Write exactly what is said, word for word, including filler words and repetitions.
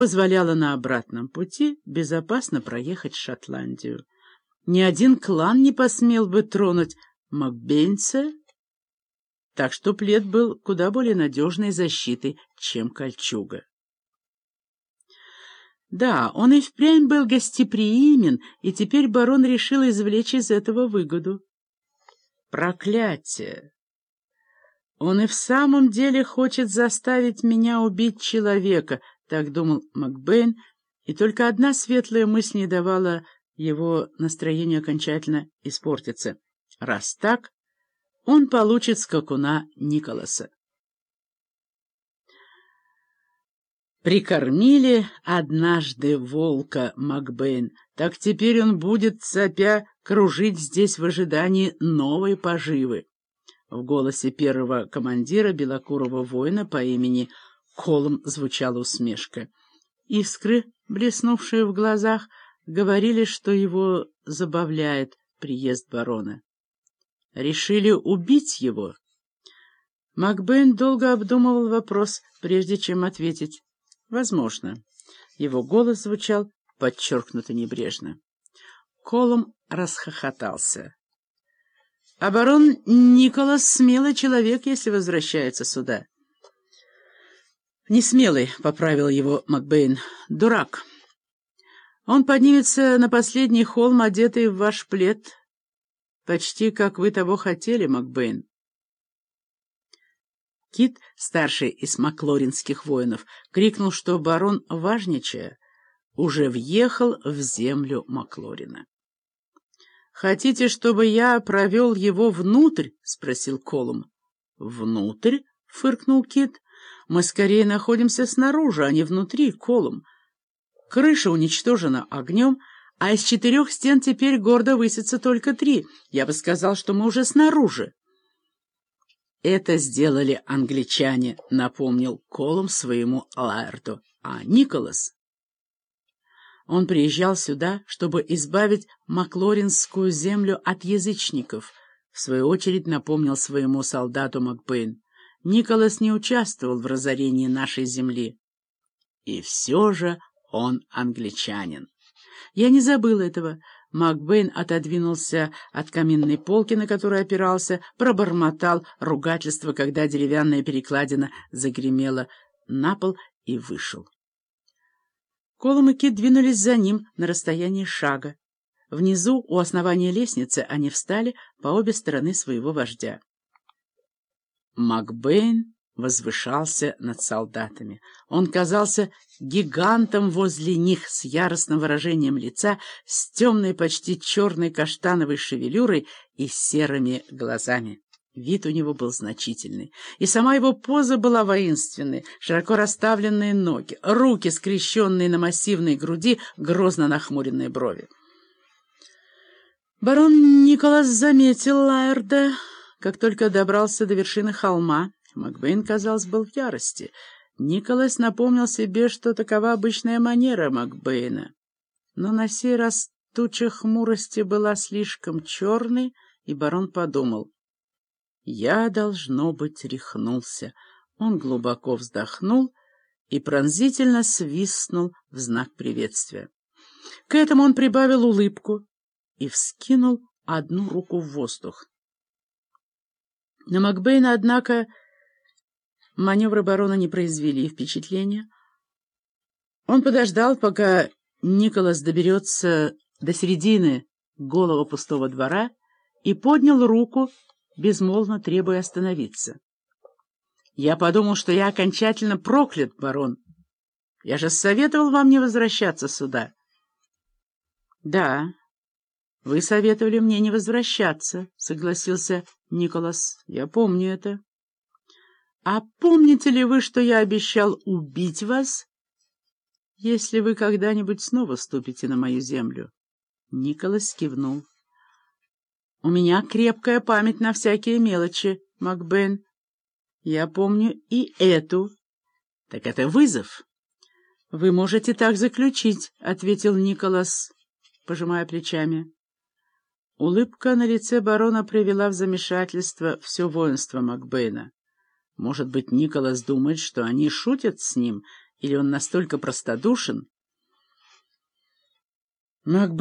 позволяла на обратном пути безопасно проехать Шотландию. Ни один клан не посмел бы тронуть макбейнца, так что плед был куда более надежной защитой, чем кольчуга. Да, он и впрямь был гостеприимен, и теперь барон решил извлечь из этого выгоду. Проклятие! Он и в самом деле хочет заставить меня убить человека, так думал Макбейн, и только одна светлая мысль не давала его настроению окончательно испортиться. Раз так, он получит скакуна Николаса. Прикормили однажды волка Макбейн, так теперь он будет, сопя, кружить здесь в ожидании новой поживы. В голосе первого командира белокурого воина по имени Колум звучала усмешка. Искры, блеснувшие в глазах, говорили, что его забавляет приезд барона. Решили убить его? Макбейн долго обдумывал вопрос, прежде чем ответить. Возможно. Его голос звучал подчеркнуто небрежно. Колум расхохотался. А барон Николас смелый человек, если возвращается сюда. Не смелый, — поправил его Макбейн, — дурак. Он поднимется на последний холм, одетый в ваш плед, почти как вы того хотели, Макбейн. Кит, старший из маклоринских воинов, крикнул, что барон, важничая, уже въехал в землю Маклорина. «Хотите, чтобы я провел его внутрь?» — спросил Колум. «Внутрь?» — фыркнул Кит. «Мы скорее находимся снаружи, а не внутри, Колум. Крыша уничтожена огнем, а из четырех стен теперь гордо высятся только три. Я бы сказал, что мы уже снаружи». «Это сделали англичане», — напомнил Колум своему Лаэрту. «А Николас...» Он приезжал сюда, чтобы избавить маклоринскую землю от язычников, в свою очередь напомнил своему солдату Макбейн. Николас не участвовал в разорении нашей земли. И все же он англичанин. Я не забыл этого. Макбейн отодвинулся от каминной полки, на которой опирался, пробормотал ругательство, когда деревянная перекладина загремела на пол, и вышел. Колум и Кит двинулись за ним на расстоянии шага. Внизу, у основания лестницы, они встали по обе стороны своего вождя. Макбейн возвышался над солдатами. Он казался гигантом возле них с яростным выражением лица, с темной, почти черной каштановой шевелюрой и серыми глазами. Вид у него был значительный, и сама его поза была воинственной, широко расставленные ноги, руки, скрещенные на массивной груди, грозно нахмуренные брови. Барон Николас заметил Лаэрда, как только добрался до вершины холма. Макбейн, казалось, был в ярости. Николас напомнил себе, что такова обычная манера Макбейна. Но на сей раз туча хмурости была слишком черной, и барон подумал: «Я, должно быть, рехнулся». Он глубоко вздохнул и пронзительно свистнул в знак приветствия. К этому он прибавил улыбку и вскинул одну руку в воздух. На Макбейна, однако, маневры барона не произвели впечатления. Он подождал, пока Николас доберется до середины голого пустого двора, и поднял руку, безмолвно требуя остановиться. «Я подумал, что я окончательно проклят, барон. Я же советовал вам не возвращаться сюда». «Да, вы советовали мне не возвращаться», — согласился Николас. «Я помню это». «А помните ли вы, что я обещал убить вас, если вы когда-нибудь снова ступите на мою землю?» Николас кивнул. «У меня крепкая память на всякие мелочи, Макбейн. Я помню и эту». «Так это вызов?» «Вы можете так заключить», — ответил Николас, пожимая плечами. Улыбка на лице барона привела в замешательство все воинство Макбейна. Может быть, Николас думает, что они шутят с ним, Или он настолько простодушен? Макбет